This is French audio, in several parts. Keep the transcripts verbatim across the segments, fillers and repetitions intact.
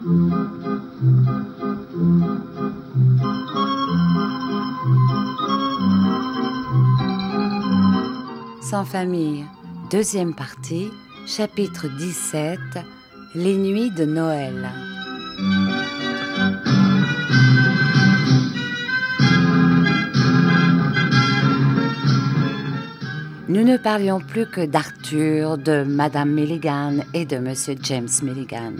Sans famille, deuxième partie, chapitre dix-sept, les nuits de Noël. Nous ne parlions plus que d'Arthur, de Madame Milligan et de Monsieur James Milligan.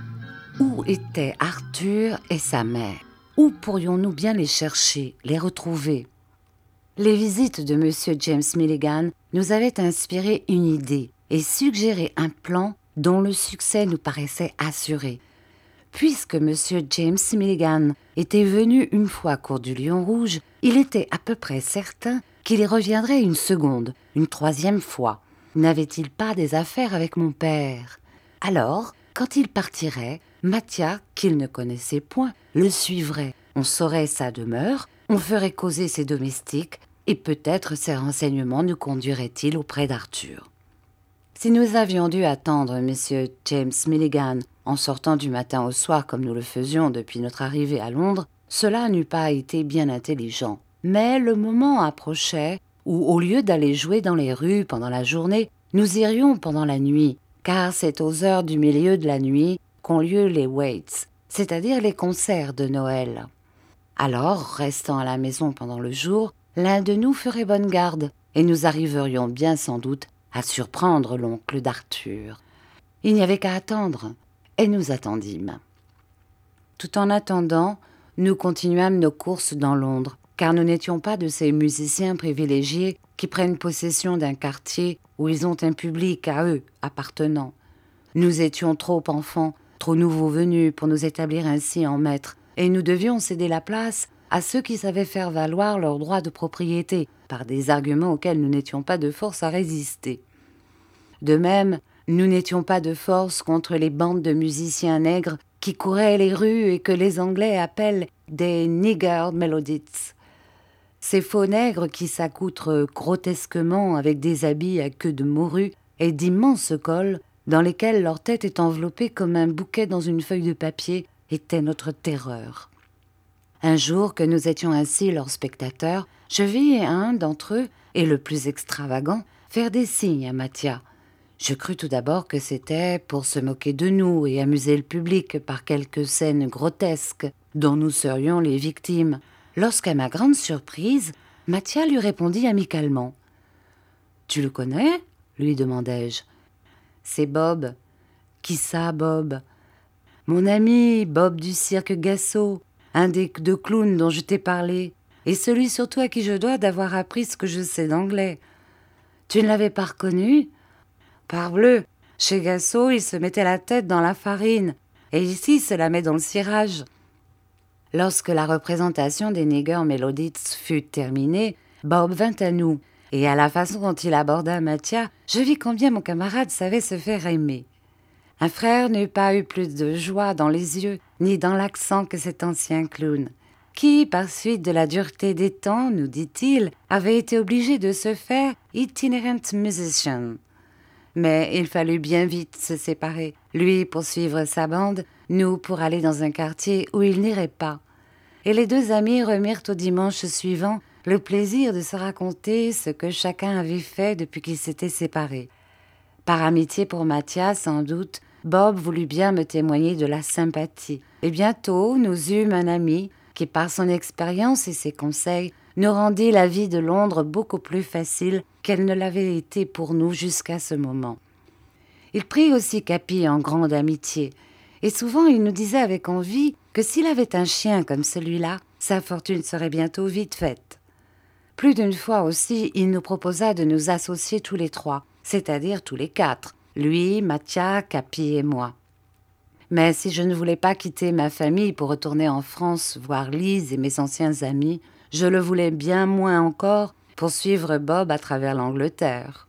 Où étaient Arthur et sa mère? Où pourrions-nous bien les chercher, les retrouver? Les visites de Monsieur James Milligan nous avaient inspiré une idée et suggéré un plan dont le succès nous paraissait assuré. Puisque Monsieur James Milligan était venu une fois à Cour du Lion Rouge, il était à peu près certain qu'il y reviendrait une seconde, une troisième fois. N'avait-il pas des affaires avec mon père? Alors, quand il partirait, Mathia, qu'il ne connaissait point, le suivrait. On saurait sa demeure, on ferait causer ses domestiques, et peut-être ces renseignements nous conduiraient-ils auprès d'Arthur. Si nous avions dû attendre Monsieur James Milligan en sortant du matin au soir comme nous le faisions depuis notre arrivée à Londres, cela n'eût pas été bien intelligent. Mais le moment approchait où, au lieu d'aller jouer dans les rues pendant la journée, nous irions pendant la nuit, car c'est aux heures du milieu de la nuit qu'ont lieu les waits, c'est-à-dire les concerts de Noël. Alors, restant à la maison pendant le jour, l'un de nous ferait bonne garde, et nous arriverions bien sans doute à surprendre l'oncle d'Arthur. Il n'y avait qu'à attendre, et nous attendîmes. Tout en attendant, nous continuâmes nos courses dans Londres, car nous n'étions pas de ces musiciens privilégiés qui prennent possession d'un quartier où ils ont un public à eux appartenant. Nous étions trop enfants, trop nouveaux venus pour nous établir ainsi en maîtres, et nous devions céder la place à ceux qui savaient faire valoir leurs droits de propriété, par des arguments auxquels nous n'étions pas de force à résister. De même, nous n'étions pas de force contre les bandes de musiciens nègres qui couraient les rues et que les Anglais appellent des « nigger melodies ». Ces faux nègres qui s'accoutrent grotesquement avec des habits à queue de morue et d'immenses cols dans lesquels leur tête est enveloppée comme un bouquet dans une feuille de papier étaient notre terreur. Un jour que nous étions assis leurs spectateurs, je vis un d'entre eux, et le plus extravagant, faire des signes à Mathia. Je crus tout d'abord que c'était pour se moquer de nous et amuser le public par quelques scènes grotesques dont nous serions les victimes. Lorsqu'à ma grande surprise, Mathia lui répondit amicalement. « Tu le connais ?» lui demandai-je. « C'est Bob. »« Qui ça, Bob ?»« Mon ami, Bob du cirque Gassot, un des deux clowns dont je t'ai parlé, et celui surtout à qui je dois d'avoir appris ce que je sais d'anglais. Tu ne l'avais pas reconnu ? Parbleu, chez Gassot, il se mettait la tête dans la farine, et ici, il se la met dans le cirage. » Lorsque la représentation des Nigger Melodies fut terminée, Bob vint à nous, et à la façon dont il aborda Mathia, je vis combien mon camarade savait se faire aimer. Un frère n'eut pas eu plus de joie dans les yeux, ni dans l'accent que cet ancien clown, qui, par suite de la dureté des temps, nous dit-il, avait été obligé de se faire itinerant musician. Mais il fallut bien vite se séparer, lui pour suivre sa bande, nous pour aller dans un quartier où il n'irait pas. Et les deux amis remirent au dimanche suivant le plaisir de se raconter ce que chacun avait fait depuis qu'ils s'étaient séparés. Par amitié pour Mathia, sans doute, Bob voulut bien me témoigner de la sympathie. Et bientôt, nous eûmes un ami qui, par son expérience et ses conseils, nous rendit la vie de Londres beaucoup plus facile qu'elle ne l'avait été pour nous jusqu'à ce moment. Il prit aussi Capi en grande amitié, et souvent il nous disait avec envie que s'il avait un chien comme celui-là, sa fortune serait bientôt vite faite. Plus d'une fois aussi, il nous proposa de nous associer tous les trois, c'est-à-dire tous les quatre, lui, Mathia, Capi et moi. Mais si je ne voulais pas quitter ma famille pour retourner en France voir Lise et mes anciens amis, je le voulais bien moins encore pour suivre Bob à travers l'Angleterre.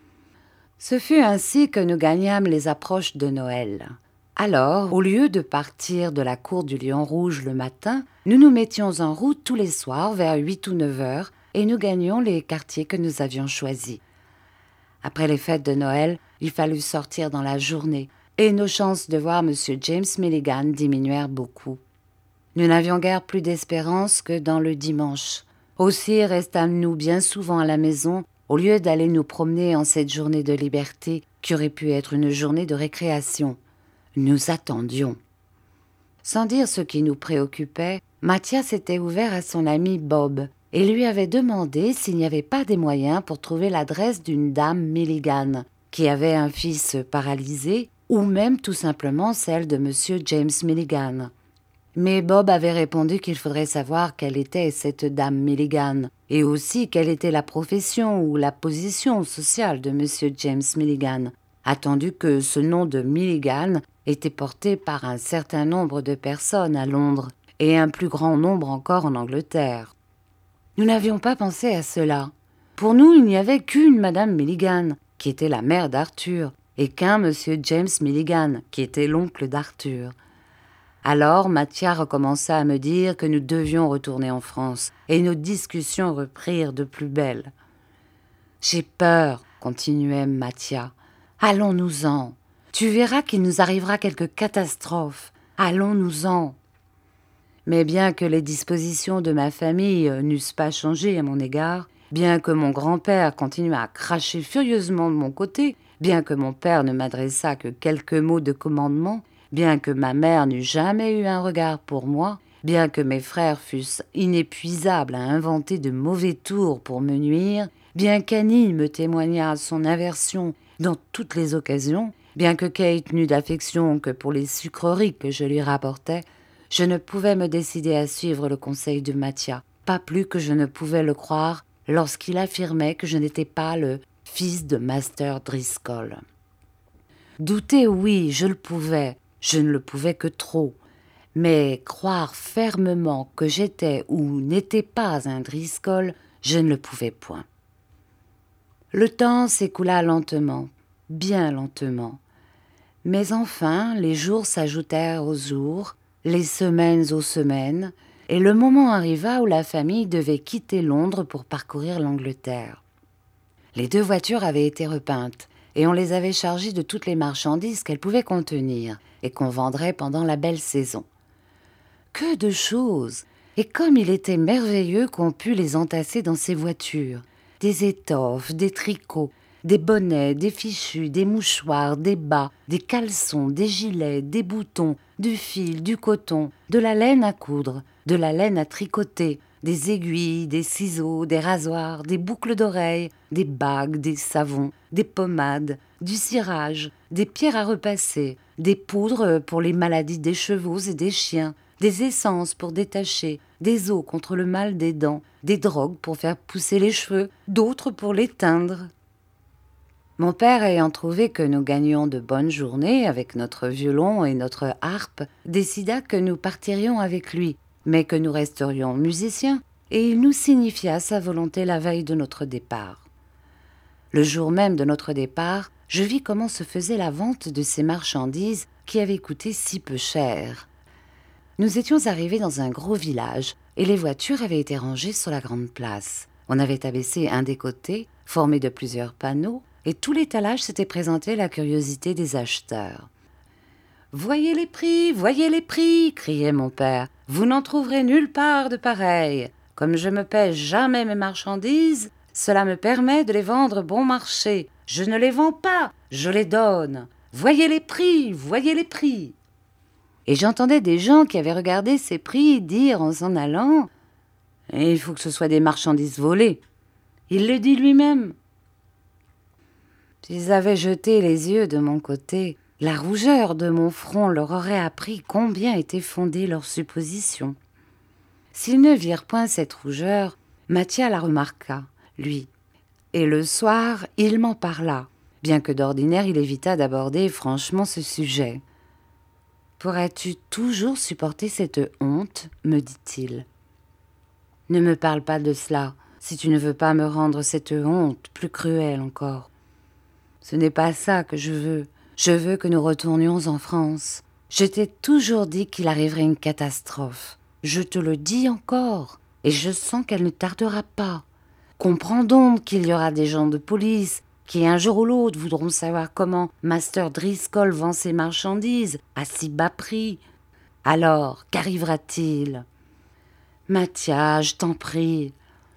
Ce fut ainsi que nous gagnâmes les approches de Noël. Alors, au lieu de partir de la cour du Lion Rouge le matin, nous nous mettions en route tous les soirs vers huit ou neuf heures et nous gagnions les quartiers que nous avions choisis. Après les fêtes de Noël, il fallut sortir dans la journée, et nos chances de voir M. James Milligan diminuèrent beaucoup. Nous n'avions guère plus d'espérance que dans le dimanche. Aussi restâmes-nous bien souvent à la maison, au lieu d'aller nous promener en cette journée de liberté qui aurait pu être une journée de récréation. Nous attendions. Sans dire ce qui nous préoccupait, Mathias s'était ouvert à son ami Bob et lui avait demandé s'il n'y avait pas des moyens pour trouver l'adresse d'une dame Milligan, qui avait un fils paralysé, ou même tout simplement celle de M. James Milligan. Mais Bob avait répondu qu'il faudrait savoir quelle était cette dame Milligan, et aussi quelle était la profession ou la position sociale de M. James Milligan, attendu que ce nom de Milligan était porté par un certain nombre de personnes à Londres, et un plus grand nombre encore en Angleterre. Nous n'avions pas pensé à cela. Pour nous, il n'y avait qu'une Madame Milligan, qui était la mère d'Arthur, et qu'un Monsieur James Milligan, qui était l'oncle d'Arthur. Alors Mathias recommença à me dire que nous devions retourner en France, et nos discussions reprirent de plus belle. « J'ai peur, continuait Mathias. Allons-nous-en. Tu verras qu'il nous arrivera quelque catastrophe. Allons-nous-en. » Mais bien que les dispositions de ma famille n'eussent pas changé à mon égard, bien que mon grand-père continuât à cracher furieusement de mon côté, bien que mon père ne m'adressât que quelques mots de commandement, bien que ma mère n'eût jamais eu un regard pour moi, bien que mes frères fussent inépuisables à inventer de mauvais tours pour me nuire, bien qu'Annie me témoignât son aversion dans toutes les occasions, bien que Kate n'eût d'affection que pour les sucreries que je lui rapportais, je ne pouvais me décider à suivre le conseil de Mathias, pas plus que je ne pouvais le croire lorsqu'il affirmait que je n'étais pas le fils de Master Driscoll. Douter, oui, je le pouvais, je ne le pouvais que trop, mais croire fermement que j'étais ou n'étais pas un Driscoll, je ne le pouvais point. Le temps s'écoula lentement, bien lentement, mais enfin les jours s'ajoutèrent aux jours, les semaines aux semaines, et le moment arriva où la famille devait quitter Londres pour parcourir l'Angleterre. Les deux voitures avaient été repeintes, et on les avait chargées de toutes les marchandises qu'elles pouvaient contenir, et qu'on vendrait pendant la belle saison. Que de choses! Et comme il était merveilleux qu'on pût les entasser dans ces voitures, des étoffes, des tricots, des bonnets, des fichus, des mouchoirs, des bas, des caleçons, des gilets, des boutons, du fil, du coton, de la laine à coudre, de la laine à tricoter, des aiguilles, des ciseaux, des rasoirs, des boucles d'oreilles, des bagues, des savons, des pommades, du cirage, des pierres à repasser, des poudres pour les maladies des chevaux et des chiens, des essences pour détacher, des eaux contre le mal des dents, des drogues pour faire pousser les cheveux, d'autres pour les teindre. Mon père, ayant trouvé que nous gagnions de bonnes journées avec notre violon et notre harpe, décida que nous partirions avec lui, mais que nous resterions musiciens, et il nous signifia sa volonté la veille de notre départ. Le jour même de notre départ, je vis comment se faisait la vente de ces marchandises qui avaient coûté si peu cher. Nous étions arrivés dans un gros village, et les voitures avaient été rangées sur la grande place. On avait abaissé un des côtés, formé de plusieurs panneaux, et tout l'étalage s'était présenté à la curiosité des acheteurs. « Voyez les prix, voyez les prix !» criait mon père. « Vous n'en trouverez nulle part de pareil. Comme je me paie jamais mes marchandises, cela me permet de les vendre bon marché. Je ne les vends pas, je les donne. Voyez les prix, voyez les prix !» Et j'entendais des gens qui avaient regardé ces prix dire en s'en allant « Il faut que ce soit des marchandises volées. » Il le dit lui-même. S'ils avaient jeté les yeux de mon côté, la rougeur de mon front leur aurait appris combien était fondée leur supposition. S'ils ne virent point cette rougeur, Mathias la remarqua, lui, et le soir, il m'en parla, bien que d'ordinaire il évita d'aborder franchement ce sujet. « Pourrais-tu toujours supporter cette honte ?» me dit-il. « Ne me parle pas de cela, si tu ne veux pas me rendre cette honte plus cruelle encore. Ce n'est pas ça que je veux. Je veux que nous retournions en France. Je t'ai toujours dit qu'il arriverait une catastrophe. Je te le dis encore, et je sens qu'elle ne tardera pas. Comprends donc qu'il y aura des gens de police, qui un jour ou l'autre voudront savoir comment Master Driscoll vend ses marchandises à si bas prix. Alors, qu'arrivera-t-il ? Mathia, je t'en prie.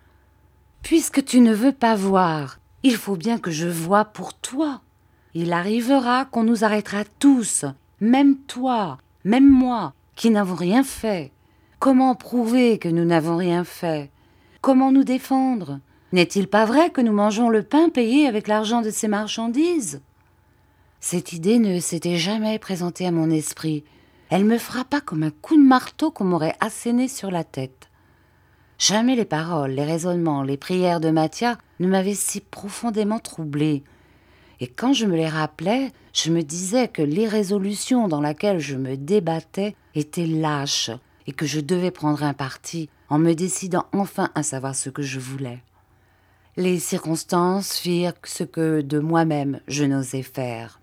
Puisque tu ne veux pas voir, il faut bien que je voie pour toi. Il arrivera qu'on nous arrêtera tous, même toi, même moi, qui n'avons rien fait. Comment prouver que nous n'avons rien fait ? Comment nous défendre ? N'est-il pas vrai que nous mangeons le pain payé avec l'argent de ces marchandises ? Cette idée ne s'était jamais présentée à mon esprit. Elle me frappa comme un coup de marteau qu'on m'aurait asséné sur la tête. Jamais les paroles, les raisonnements, les prières de Mathia ne m'avaient si profondément troublée. Et quand je me les rappelais, je me disais que l'irrésolution dans laquelle je me débattais était lâche et que je devais prendre un parti en me décidant enfin à savoir ce que je voulais. Les circonstances firent ce que de moi-même je n'osais faire.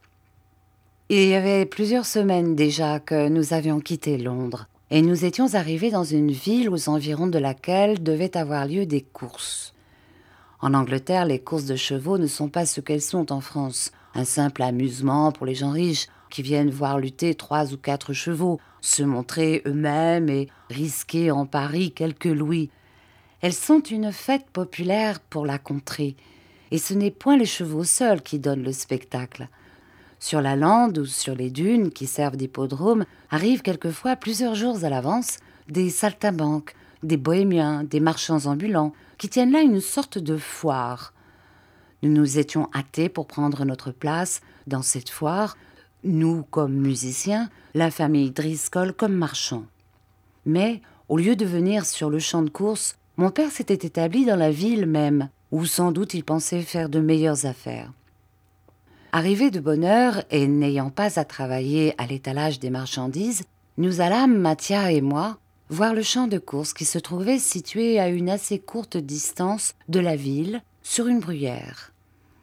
Il y avait plusieurs semaines déjà que nous avions quitté Londres et nous étions arrivés dans une ville aux environs de laquelle devaient avoir lieu des courses. En Angleterre, les courses de chevaux ne sont pas ce qu'elles sont en France, un simple amusement pour les gens riches qui viennent voir lutter trois ou quatre chevaux, se montrer eux-mêmes et risquer en pari quelques louis. Elles sont une fête populaire pour la contrée, et ce n'est point les chevaux seuls qui donnent le spectacle. Sur la lande ou sur les dunes qui servent d'hippodrome arrivent quelquefois plusieurs jours à l'avance des saltimbanques, des bohémiens, des marchands ambulants, qui tiennent là une sorte de foire. Nous nous étions hâtés pour prendre notre place dans cette foire, nous comme musiciens, la famille Driscoll comme marchands. Mais, au lieu de venir sur le champ de course, mon père s'était établi dans la ville même, où sans doute il pensait faire de meilleures affaires. Arrivés de bonne heure et n'ayant pas à travailler à l'étalage des marchandises, nous allâmes, Mathia et moi, voir le champ de course qui se trouvait situé à une assez courte distance de la ville, sur une bruyère.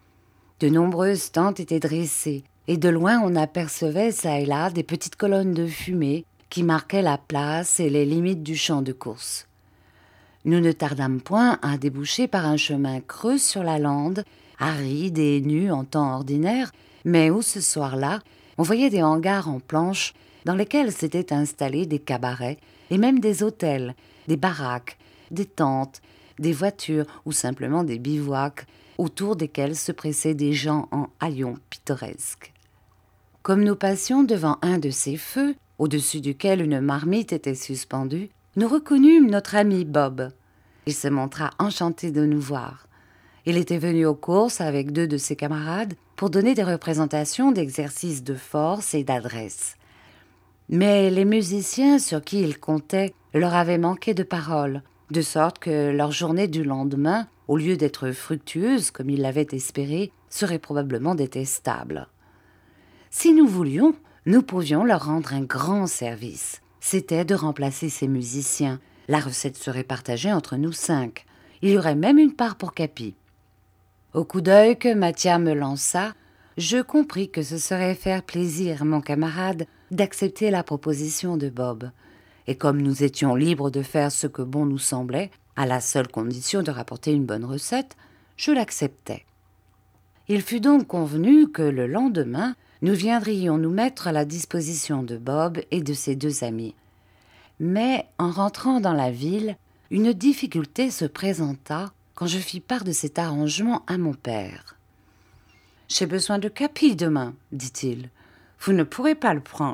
De nombreuses tentes étaient dressées, et de loin on apercevait çà et là des petites colonnes de fumée qui marquaient la place et les limites du champ de course. Nous ne tardâmes point à déboucher par un chemin creux sur la lande, aride et nu en temps ordinaire, mais où ce soir-là, on voyait des hangars en planches dans lesquels s'étaient installés des cabarets et même des hôtels, des baraques, des tentes, des voitures ou simplement des bivouacs autour desquels se pressaient des gens en haillons pittoresques. Comme nous passions devant un de ces feux, au-dessus duquel une marmite était suspendue, nous reconnûmes notre ami Bob. Il se montra enchanté de nous voir. Il était venu aux courses avec deux de ses camarades pour donner des représentations d'exercices de force et d'adresse. Mais les musiciens sur qui ils comptaient leur avaient manqué de parole, de sorte que leur journée du lendemain, au lieu d'être fructueuse comme ils l'avaient espéré, serait probablement détestable. Si nous voulions, nous pouvions leur rendre un grand service. C'était de remplacer ces musiciens. La recette serait partagée entre nous cinq. Il y aurait même une part pour Capi. Au coup d'œil que Mathia me lança, je compris que ce serait faire plaisir à mon camarade d'accepter la proposition de Bob. Et comme nous étions libres de faire ce que bon nous semblait, à la seule condition de rapporter une bonne recette, je l'acceptai. Il fut donc convenu que le lendemain, nous viendrions nous mettre à la disposition de Bob et de ses deux amis. Mais en rentrant dans la ville, une difficulté se présenta quand je fis part de cet arrangement à mon père. « J'ai besoin de Capi demain, dit-il. Vous ne pourrez pas le prendre. »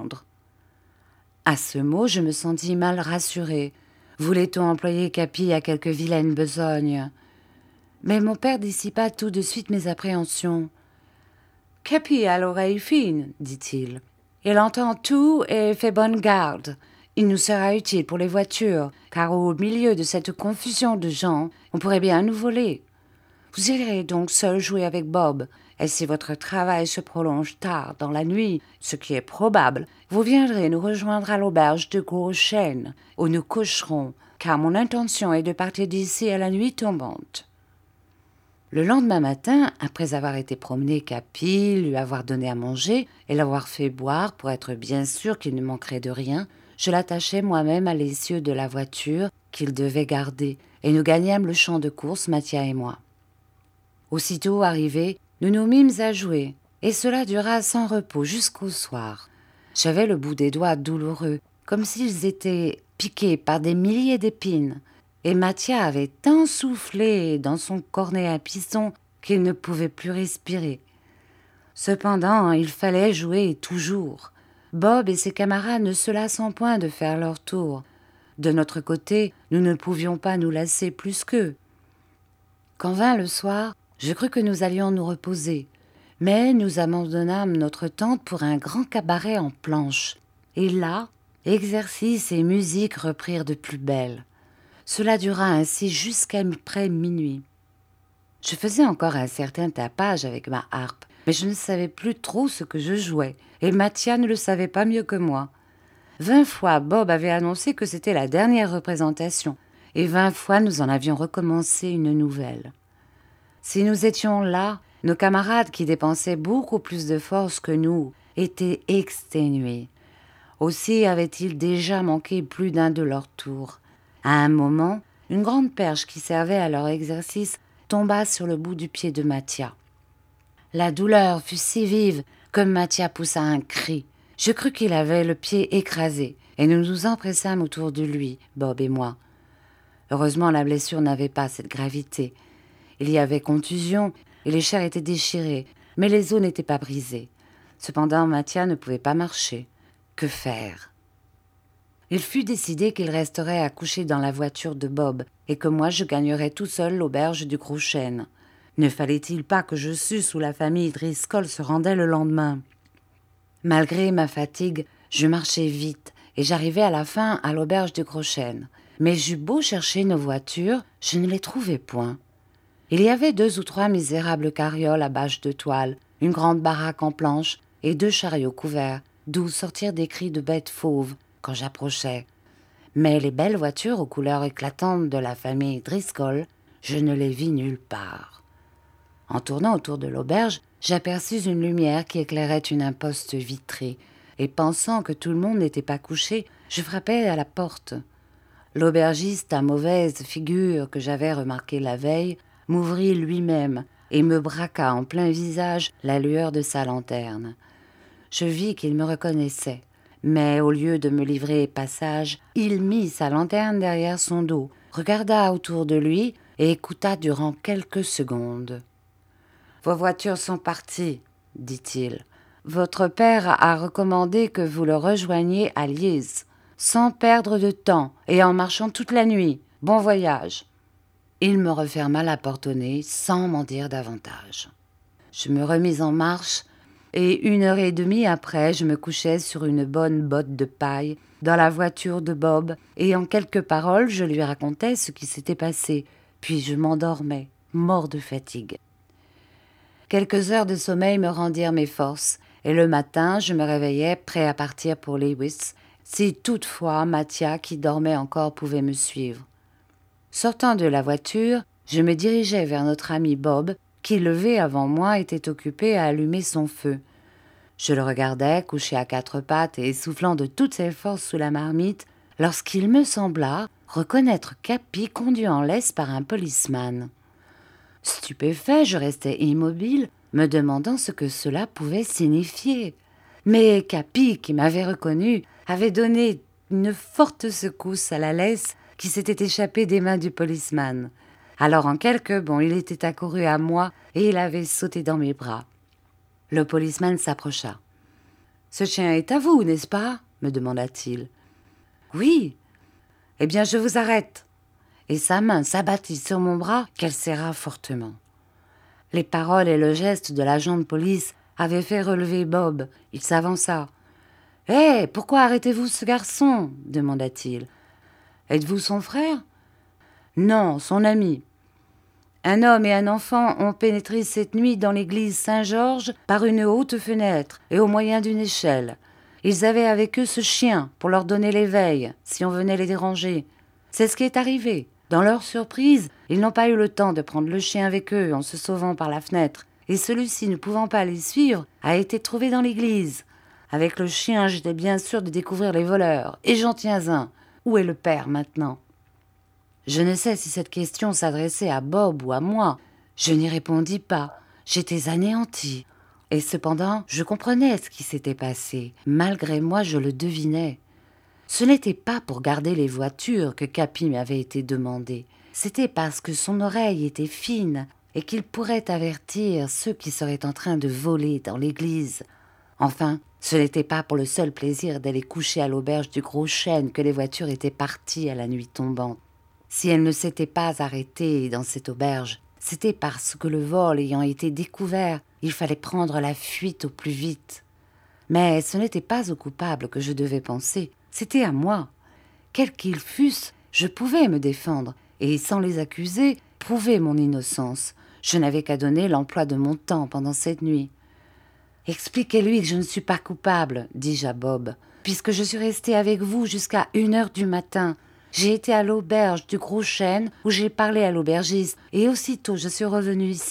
À ce mot, je me sentis mal rassurée. Voulait-on employer Capi à quelque vilaine besogne ? Mais mon père dissipa tout de suite mes appréhensions. « Capi a l'oreille fine, dit-il. Il entend tout et fait bonne garde. Il nous sera utile pour les voitures, car au milieu de cette confusion de gens, on pourrait bien nous voler. Vous irez donc seul jouer avec Bob, et si votre travail se prolonge tard dans la nuit, ce qui est probable, vous viendrez nous rejoindre à l'auberge de Gros Chêne, où nous coucherons, car mon intention est de partir d'ici à la nuit tombante. » Le lendemain matin, après avoir été promener Capi, lui avoir donné à manger et l'avoir fait boire pour être bien sûr qu'il ne manquerait de rien, je l'attachai moi-même à l'essieu de la voiture qu'il devait garder, et nous gagnâmes le champ de course, Mathia et moi. Aussitôt arrivés, Nous nous mîmes à jouer, et cela dura sans repos jusqu'au soir. J'avais le bout des doigts douloureux, comme s'ils étaient piqués par des milliers d'épines, et Mathia avait tant soufflé dans son cornet à piston qu'il ne pouvait plus respirer. Cependant, il fallait jouer toujours. Bob et ses camarades ne se lassant point de faire leur tour. De notre côté, nous ne pouvions pas nous lasser plus qu'eux. Quand vint le soir, je crus que nous allions nous reposer, mais nous abandonnâmes notre tente pour un grand cabaret en planches. Et là, exercice et musique reprirent de plus belle. Cela dura ainsi jusqu'à près minuit. Je faisais encore un certain tapage avec ma harpe, mais je ne savais plus trop ce que je jouais, et Mathia ne le savait pas mieux que moi. Vingt fois Bob avait annoncé que c'était la dernière représentation, et vingt fois nous en avions recommencé une nouvelle. Si nous étions là, nos camarades qui dépensaient beaucoup plus de force que nous étaient exténués. Aussi avaient-ils déjà manqué plus d'un de leurs tours. À un moment, une grande perche qui servait à leur exercice tomba sur le bout du pied de Mathia. La douleur fut si vive que Mathia poussa un cri. Je crus qu'il avait le pied écrasé, et nous nous empressâmes autour de lui, Bob et moi. Heureusement, la blessure n'avait pas cette gravité. Il y avait contusion, et les chairs étaient déchirées, mais les os n'étaient pas brisés. Cependant, Mathia ne pouvait pas marcher. Que faire ? Il fut décidé qu'il resterait à coucher dans la voiture de Bob, et que moi je gagnerais tout seul l'auberge du Gros Chêne. Ne fallait-il pas que je susse où la famille Driscoll se rendait le lendemain ? Malgré ma fatigue, je marchai vite, et j'arrivai à la fin à l'auberge du Gros Chêne. Mais j'eus beau chercher nos voitures, je ne les trouvai point. Il y avait deux ou trois misérables carrioles à bâches de toile, une grande baraque en planches et deux chariots couverts, d'où sortirent des cris de bêtes fauves quand j'approchais. Mais les belles voitures aux couleurs éclatantes de la famille Driscoll, je ne les vis nulle part. En tournant autour de l'auberge, j'aperçus une lumière qui éclairait une imposte vitrée, et pensant que tout le monde n'était pas couché, je frappai à la porte. L'aubergiste à mauvaise figure que j'avais remarqué la veille m'ouvrit lui-même et me braqua en plein visage la lueur de sa lanterne. Je vis qu'il me reconnaissait, mais au lieu de me livrer passage, il mit sa lanterne derrière son dos, regarda autour de lui et écouta durant quelques secondes. « Vos voitures sont parties, dit-il. Votre père a recommandé que vous le rejoigniez à Liège, sans perdre de temps et en marchant toute la nuit. Bon voyage. » Il me referma la porte au nez sans m'en dire davantage. Je me remis en marche et une heure et demie après, je me couchai sur une bonne botte de paille dans la voiture de Bob et en quelques paroles, je lui racontai ce qui s'était passé, puis je m'endormais, mort de fatigue. Quelques heures de sommeil me rendirent mes forces et le matin, je me réveillai prêt à partir pour Lewis, si toutefois Mathia, qui dormait encore, pouvait me suivre. Sortant de la voiture, je me dirigeai vers notre ami Bob, qui, levé avant moi, était occupé à allumer son feu. Je le regardais, couché à quatre pattes et essoufflant de toutes ses forces sous la marmite, lorsqu'il me sembla reconnaître Capi conduit en laisse par un policeman. Stupéfait, je restai immobile, me demandant ce que cela pouvait signifier. Mais Capi, qui m'avait reconnu, avait donné une forte secousse à la laisse qui s'était échappée des mains du policeman. Alors en quelques bonds, il était accouru à moi et il avait sauté dans mes bras. Le policeman s'approcha. « Ce chien est à vous, n'est-ce pas ?» me demanda-t-il. « Oui. »« Eh bien, je vous arrête. » Et sa main s'abattit sur mon bras qu'elle serra fortement. Les paroles et le geste de l'agent de police avaient fait relever Bob. Il s'avança. « Hé, pourquoi arrêtez-vous ce garçon ?» demanda-t-il. « Êtes-vous son frère ?»« Non, son ami. Un homme et un enfant ont pénétré cette nuit dans l'église Saint-Georges par une haute fenêtre et au moyen d'une échelle. Ils avaient avec eux ce chien pour leur donner l'éveil, si on venait les déranger. C'est ce qui est arrivé. Dans leur surprise, ils n'ont pas eu le temps de prendre le chien avec eux en se sauvant par la fenêtre, et celui-ci, ne pouvant pas les suivre, a été trouvé dans l'église. Avec le chien, j'étais bien sûr de découvrir les voleurs, et j'en tiens un. Où est le père maintenant ? » Je ne sais si cette question s'adressait à Bob ou à moi. Je n'y répondis pas. j'étais anéantie. Et cependant, je comprenais ce qui s'était passé. Malgré moi, je le devinais. Ce n'était pas pour garder les voitures que Capi m'avait été demandé. C'était parce que son oreille était fine et qu'il pourrait avertir ceux qui seraient en train de voler dans l'église. Enfin, ce n'était pas pour le seul plaisir d'aller coucher à l'auberge du Gros Chêne que les voitures étaient parties à la nuit tombante. Si elles ne s'étaient pas arrêtées dans cette auberge, c'était parce que le vol ayant été découvert, il fallait prendre la fuite au plus vite. Mais ce n'était pas aux coupables que je devais penser, c'était à moi. Quels qu'ils fussent, je pouvais me défendre, et sans les accuser, prouver mon innocence. Je n'avais qu'à donner l'emploi de mon temps pendant cette nuit. « Expliquez-lui que je ne suis pas coupable, » dis-je à Bob, « puisque je suis restée avec vous jusqu'à une heure du matin. J'ai été à l'auberge du Gros Chêne où j'ai parlé à l'aubergiste, et aussitôt je suis revenue ici. »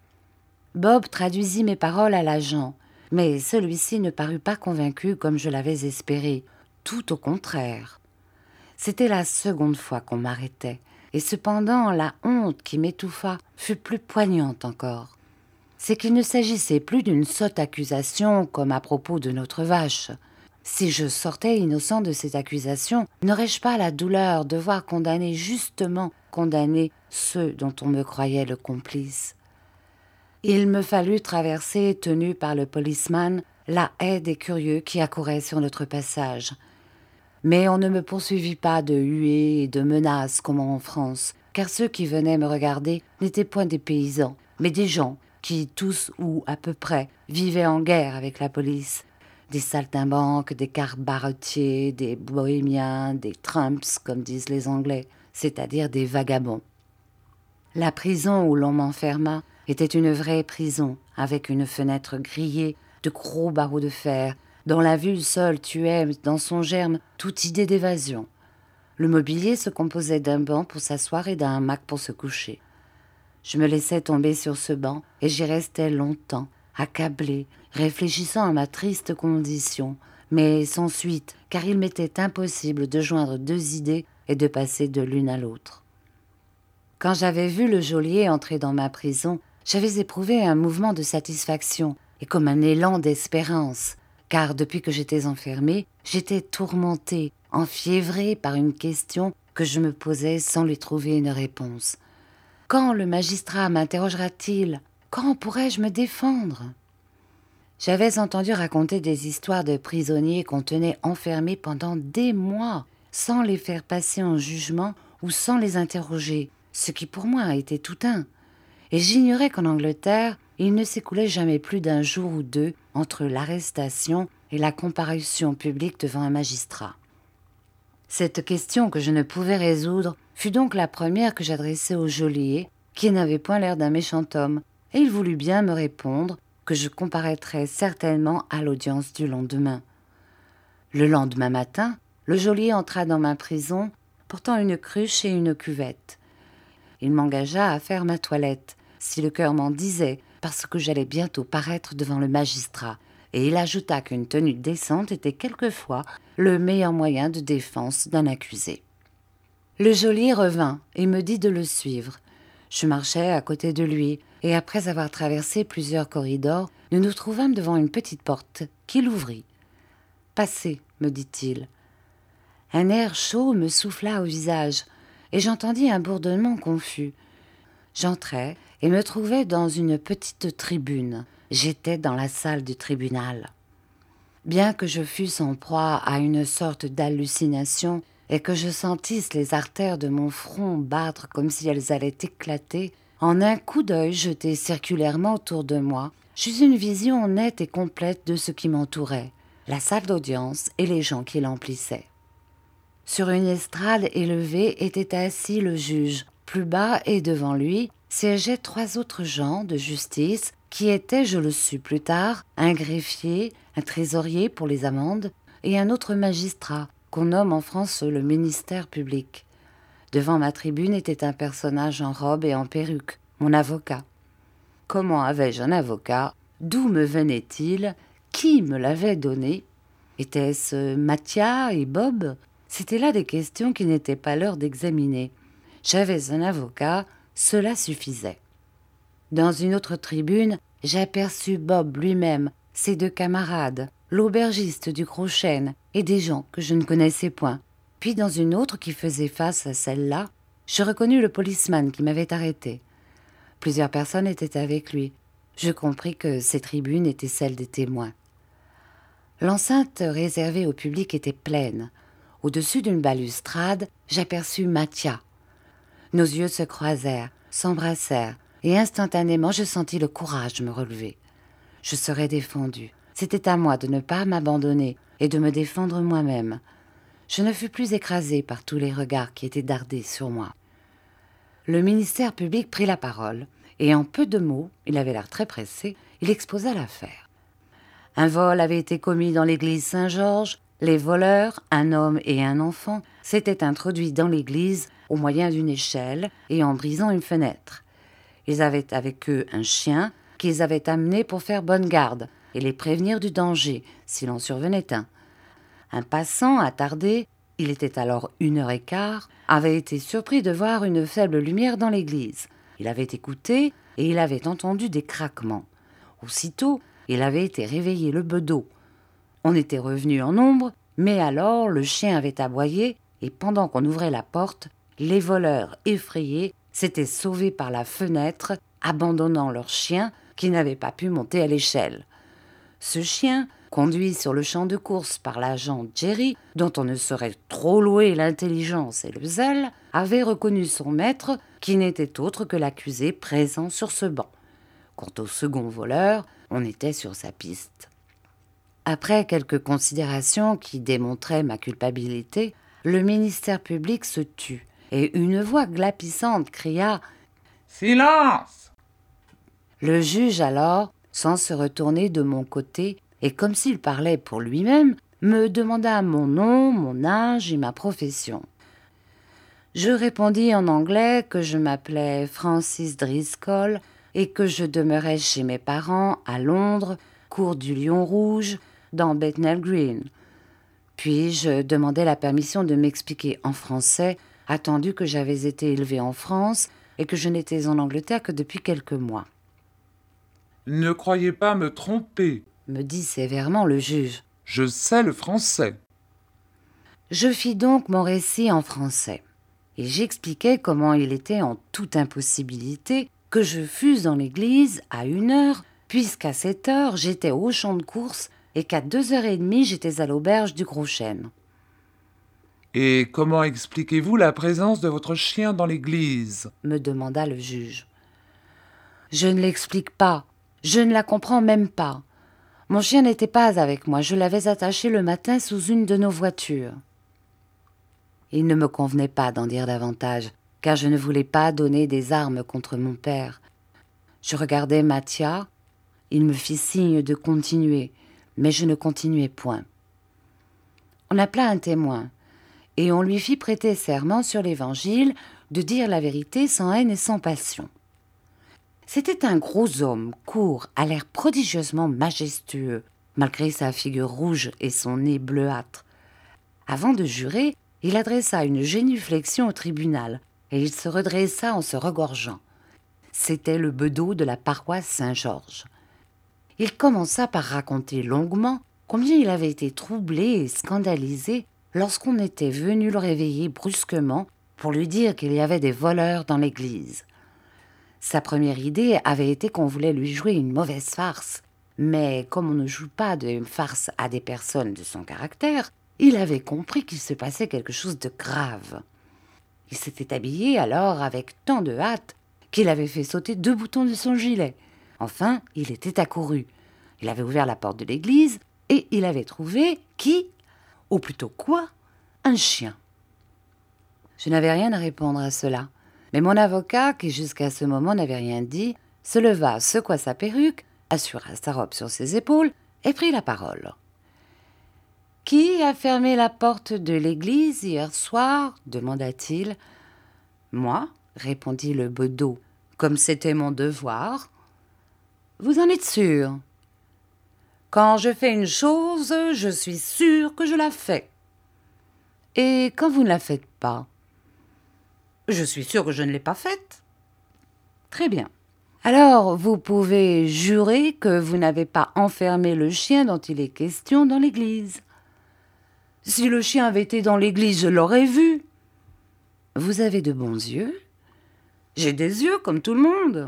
Bob traduisit mes paroles à l'agent, mais celui-ci ne parut pas convaincu comme je l'avais espéré, tout au contraire. C'était la seconde fois qu'on m'arrêtait, et cependant la honte qui m'étouffa fut plus poignante encore. C'est qu'il ne s'agissait plus d'une sotte accusation comme à propos de notre vache. Si je sortais innocent de cette accusation, n'aurais-je pas la douleur de voir condamner justement condamner ceux dont on me croyait le complice? Il me fallut traverser, tenu par le policeman, la haie des curieux qui accouraient sur notre passage. Mais on ne me poursuivit pas de huées et de menaces comme en France, car ceux qui venaient me regarder n'étaient point des paysans, mais des gens qui, tous ou à peu près, vivaient en guerre avec la police. Des saltimbanques, des cabaretiers, des bohémiens, des trumps, comme disent les Anglais, c'est-à-dire des vagabonds. La prison où l'on m'enferma était une vraie prison, avec une fenêtre grillée de gros barreaux de fer, dont la vue seule tuait dans son germe toute idée d'évasion. Le mobilier se composait d'un banc pour s'asseoir et d'un hamac pour se coucher. Je me laissais tomber sur ce banc et j'y restais longtemps, accablée, réfléchissant à ma triste condition, mais sans suite, car il m'était impossible de joindre deux idées et de passer de l'une à l'autre. Quand j'avais vu le geôlier entrer dans ma prison, j'avais éprouvé un mouvement de satisfaction et comme un élan d'espérance, car depuis que j'étais enfermée, j'étais tourmentée, enfiévrée par une question que je me posais sans lui trouver une réponse. Quand le magistrat m'interrogera-t-il? Quand pourrais-je me défendre? J'avais entendu raconter des histoires de prisonniers qu'on tenait enfermés pendant des mois, sans les faire passer en jugement ou sans les interroger, ce qui pour moi était tout un. Et j'ignorais qu'en Angleterre, il ne s'écoulait jamais plus d'un jour ou deux entre l'arrestation et la comparution publique devant un magistrat. Cette question que je ne pouvais résoudre fut donc la première que j'adressai au geôlier, qui n'avait point l'air d'un méchant homme, et il voulut bien me répondre que je comparaîtrais certainement à l'audience du lendemain. Le lendemain matin, le geôlier entra dans ma prison, portant une cruche et une cuvette. Il m'engagea à faire ma toilette, si le cœur m'en disait, parce que j'allais bientôt paraître devant le magistrat, et il ajouta qu'une tenue décente était quelquefois le meilleur moyen de défense d'un accusé. Le geôlier revint et me dit de le suivre. Je marchais à côté de lui, et après avoir traversé plusieurs corridors, nous nous trouvâmes devant une petite porte qu'il ouvrit. « Passez, me dit-il. » Un air chaud me souffla au visage, et j'entendis un bourdonnement confus. J'entrai et me trouvai dans une petite tribune. J'étais dans la salle du tribunal. Bien que je fusse en proie à une sorte d'hallucination et que je sentisse les artères de mon front battre comme si elles allaient éclater, en un coup d'œil jeté circulairement autour de moi, j'eus une vision nette et complète de ce qui m'entourait, la salle d'audience et les gens qui l'emplissaient. Sur une estrade élevée était assis le juge. Plus bas et devant lui siégeaient trois autres gens de justice qui étaient, je le sus plus tard, un greffier, un trésorier pour les amendes et un autre magistrat qu'on nomme en France le ministère public. Devant ma tribune était un personnage en robe et en perruque, mon avocat. Comment avais-je un avocat? D'où me venait-il? Qui me l'avait donné? Était-ce Mathia et Bob? C'étaient là des questions qui n'étaient pas l'heure d'examiner. J'avais un avocat, cela suffisait. Dans une autre tribune, j'aperçus Bob lui-même, ses deux camarades, l'aubergiste du Gros Chêne et des gens que je ne connaissais point. Puis dans une autre qui faisait face à celle-là, je reconnus le policeman qui m'avait arrêté. Plusieurs personnes étaient avec lui. Je compris que ces tribunes étaient celles des témoins. L'enceinte réservée au public était pleine. Au-dessus d'une balustrade, j'aperçus Mathia. Nos yeux se croisèrent, s'embrassèrent, et instantanément je sentis le courage me relever. Je serais défendue. C'était à moi de ne pas m'abandonner et de me défendre moi-même. Je ne fus plus écrasée par tous les regards qui étaient dardés sur moi. Le ministère public prit la parole, et en peu de mots, il avait l'air très pressé, il exposa l'affaire. Un vol avait été commis dans l'église Saint-Georges. Les voleurs, un homme et un enfant, s'étaient introduits dans l'église au moyen d'une échelle et en brisant une fenêtre. Ils avaient avec eux un chien qu'ils avaient amené pour faire bonne garde et les prévenir du danger, s'il en survenait un. Un passant attardé, il était alors une heure et quart, avait été surpris de voir une faible lumière dans l'église. Il avait écouté et il avait entendu des craquements. Aussitôt, il avait été réveillé le bedeau. On était revenu en nombre, mais alors le chien avait aboyé et pendant qu'on ouvrait la porte, les voleurs effrayés s'étaient sauvés par la fenêtre, abandonnant leur chien qui n'avait pas pu monter à l'échelle. Ce chien, conduit sur le champ de course par l'agent Jerry, dont on ne saurait trop louer l'intelligence et le zèle, avait reconnu son maître qui n'était autre que l'accusé présent sur ce banc. Quant au second voleur, on était sur sa piste. Après quelques considérations qui démontraient ma culpabilité, le ministère public se tut et une voix glapissante cria « Silence !» Le juge alors, sans se retourner de mon côté et comme s'il parlait pour lui-même, me demanda mon nom, mon âge et ma profession. Je répondis en anglais que je m'appelais Francis Driscoll et que je demeurais chez mes parents à Londres, cour du Lion Rouge, dans Bethnal Green. Puis je demandai la permission de m'expliquer en français, attendu que j'avais été élevée en France et que je n'étais en Angleterre que depuis quelques mois. « Ne croyez pas me tromper, » me dit sévèrement le juge. « Je sais le français. » Je fis donc mon récit en français, et j'expliquai comment il était en toute impossibilité que je fusse dans l'église à une heure, puisqu'à cette heure j'étais au champ de course et qu'à deux heures et demie j'étais à l'auberge du Gros Chêne. « Et comment expliquez-vous la présence de votre chien dans l'église ?» me demanda le juge. « Je ne l'explique pas, je ne la comprends même pas. Mon chien n'était pas avec moi, je l'avais attaché le matin sous une de nos voitures. » Il ne me convenait pas d'en dire davantage, car je ne voulais pas donner des armes contre mon père. Je regardais Mathia, il me fit signe de continuer, mais je ne continuai point. On appela un témoin, et on lui fit prêter serment sur l'Évangile de dire la vérité sans haine et sans passion. C'était un gros homme, court, à l'air prodigieusement majestueux, malgré sa figure rouge et son nez bleuâtre. Avant de jurer, il adressa une génuflexion au tribunal, et il se redressa en se regorgeant. C'était le bedeau de la paroisse Saint-Georges. Il commença par raconter longuement combien il avait été troublé et scandalisé lorsqu'on était venu le réveiller brusquement pour lui dire qu'il y avait des voleurs dans l'église. Sa première idée avait été qu'on voulait lui jouer une mauvaise farce, mais comme on ne joue pas de farce à des personnes de son caractère, il avait compris qu'il se passait quelque chose de grave. Il s'était habillé alors avec tant de hâte qu'il avait fait sauter deux boutons de son gilet. Enfin, il était accouru. Il avait ouvert la porte de l'église et il avait trouvé qui ? Ou plutôt quoi ? Un chien. Je n'avais rien à répondre à cela, mais mon avocat, qui jusqu'à ce moment n'avait rien dit, se leva, secoua sa perruque, assura sa robe sur ses épaules et prit la parole. « Qui a fermé la porte de l'église hier soir ?» demanda-t-il. « Moi, » répondit le bedeau, comme c'était mon devoir. « Vous en êtes sûr ? Quand je fais une chose, je suis sûr que je la fais. Et quand vous ne la faites pas ? Je suis sûr que je ne l'ai pas faite. Très bien. Alors, vous pouvez jurer que vous n'avez pas enfermé le chien dont il est question dans l'église. Si le chien avait été dans l'église, je l'aurais vu. Vous avez de bons yeux. J'ai des yeux comme tout le monde.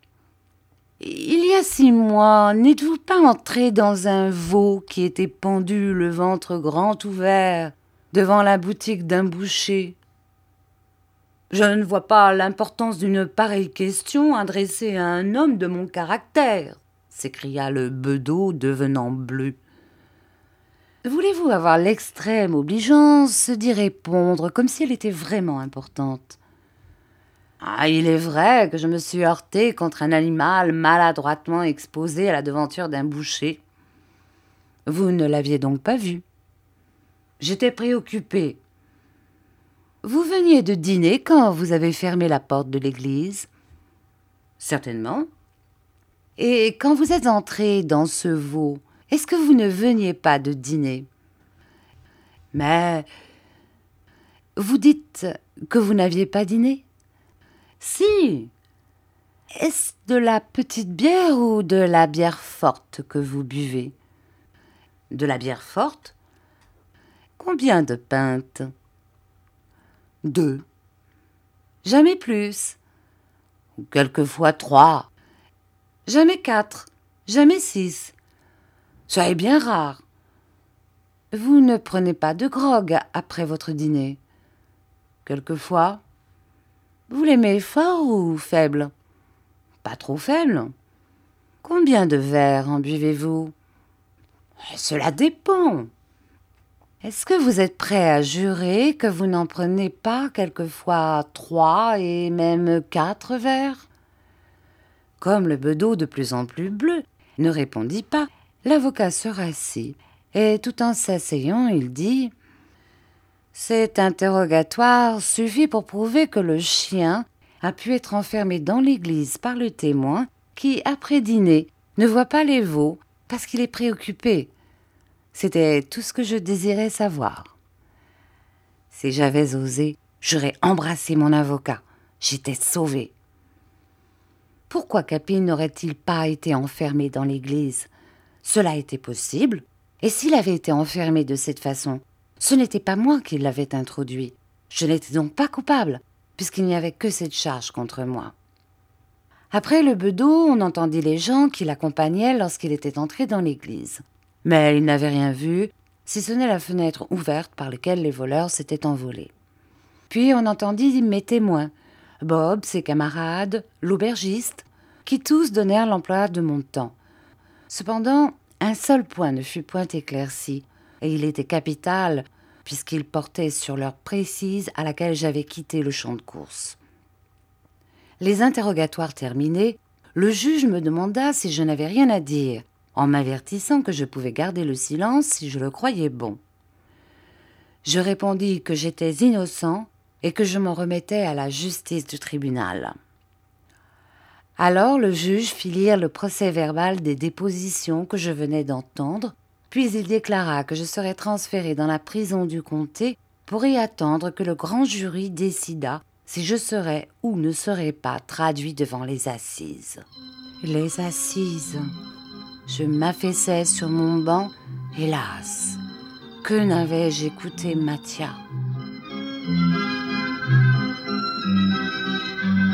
Il y a six mois, n'êtes-vous pas entré dans un veau qui était pendu, le ventre grand ouvert, devant la boutique d'un boucher? Je ne vois pas l'importance d'une pareille question adressée à un homme de mon caractère, s'écria le bedeau devenant bleu. Voulez-vous avoir l'extrême obligeance d'y répondre comme si elle était vraiment importante? Ah, il est vrai que je me suis heurté contre un animal maladroitement exposé à la devanture d'un boucher. Vous ne l'aviez donc pas vu? J'étais préoccupé. Vous veniez de dîner quand vous avez fermé la porte de l'église? Certainement. Et quand vous êtes entré dans ce veau, est-ce que vous ne veniez pas de dîner? Mais vous dites que vous n'aviez pas dîné? Si. Est-ce de la petite bière ou de la bière forte que vous buvez? De la bière forte? Combien de pintes? Deux. Jamais plus. Quelquefois trois. Jamais quatre. Jamais six. Ça est bien rare. Vous ne prenez pas de grog après votre dîner? Quelquefois. Vous l'aimez fort ou faible? Pas trop faible. Combien de verres en buvez-vous? Cela dépend. Est-ce que vous êtes prêt à jurer que vous n'en prenez pas quelquefois trois et même quatre verres? Comme le bedeau de plus en plus bleu ne répondit pas, l'avocat se rassit et tout en s'asseyant, il dit « Cet interrogatoire suffit pour prouver que le chien a pu être enfermé dans l'église par le témoin qui, après dîner, ne voit pas les veaux parce qu'il est préoccupé. C'était tout ce que je désirais savoir. Si j'avais osé, j'aurais embrassé mon avocat. J'étais sauvée. Pourquoi Capi n'aurait-il pas été enfermé dans l'église? Cela était possible, et s'il avait été enfermé de cette façon, ce n'était pas moi qui l'avais introduit. Je n'étais donc pas coupable, puisqu'il n'y avait que cette charge contre moi. Après le bedeau, on entendit les gens qui l'accompagnaient lorsqu'il était entré dans l'église. Mais il n'avait rien vu, si ce n'est la fenêtre ouverte par laquelle les voleurs s'étaient envolés. Puis on entendit mes témoins, Bob, ses camarades, l'aubergiste, qui tous donnèrent l'emploi de mon temps. Cependant, un seul point ne fut point éclairci, et il était capital, puisqu'il portait sur l'heure précise à laquelle j'avais quitté le champ de course. Les interrogatoires terminés, le juge me demanda si je n'avais rien à dire, en m'avertissant que je pouvais garder le silence si je le croyais bon. Je répondis que j'étais innocent et que je m'en remettais à la justice du tribunal. Alors le juge fit lire le procès-verbal des dépositions que je venais d'entendre, puis il déclara que je serais transféré dans la prison du comté pour y attendre que le grand jury décidât si je serais ou ne serais pas traduit devant les assises. Les assises. Je m'affaissais sur mon banc, hélas, que n'avais-je écouté Mathia?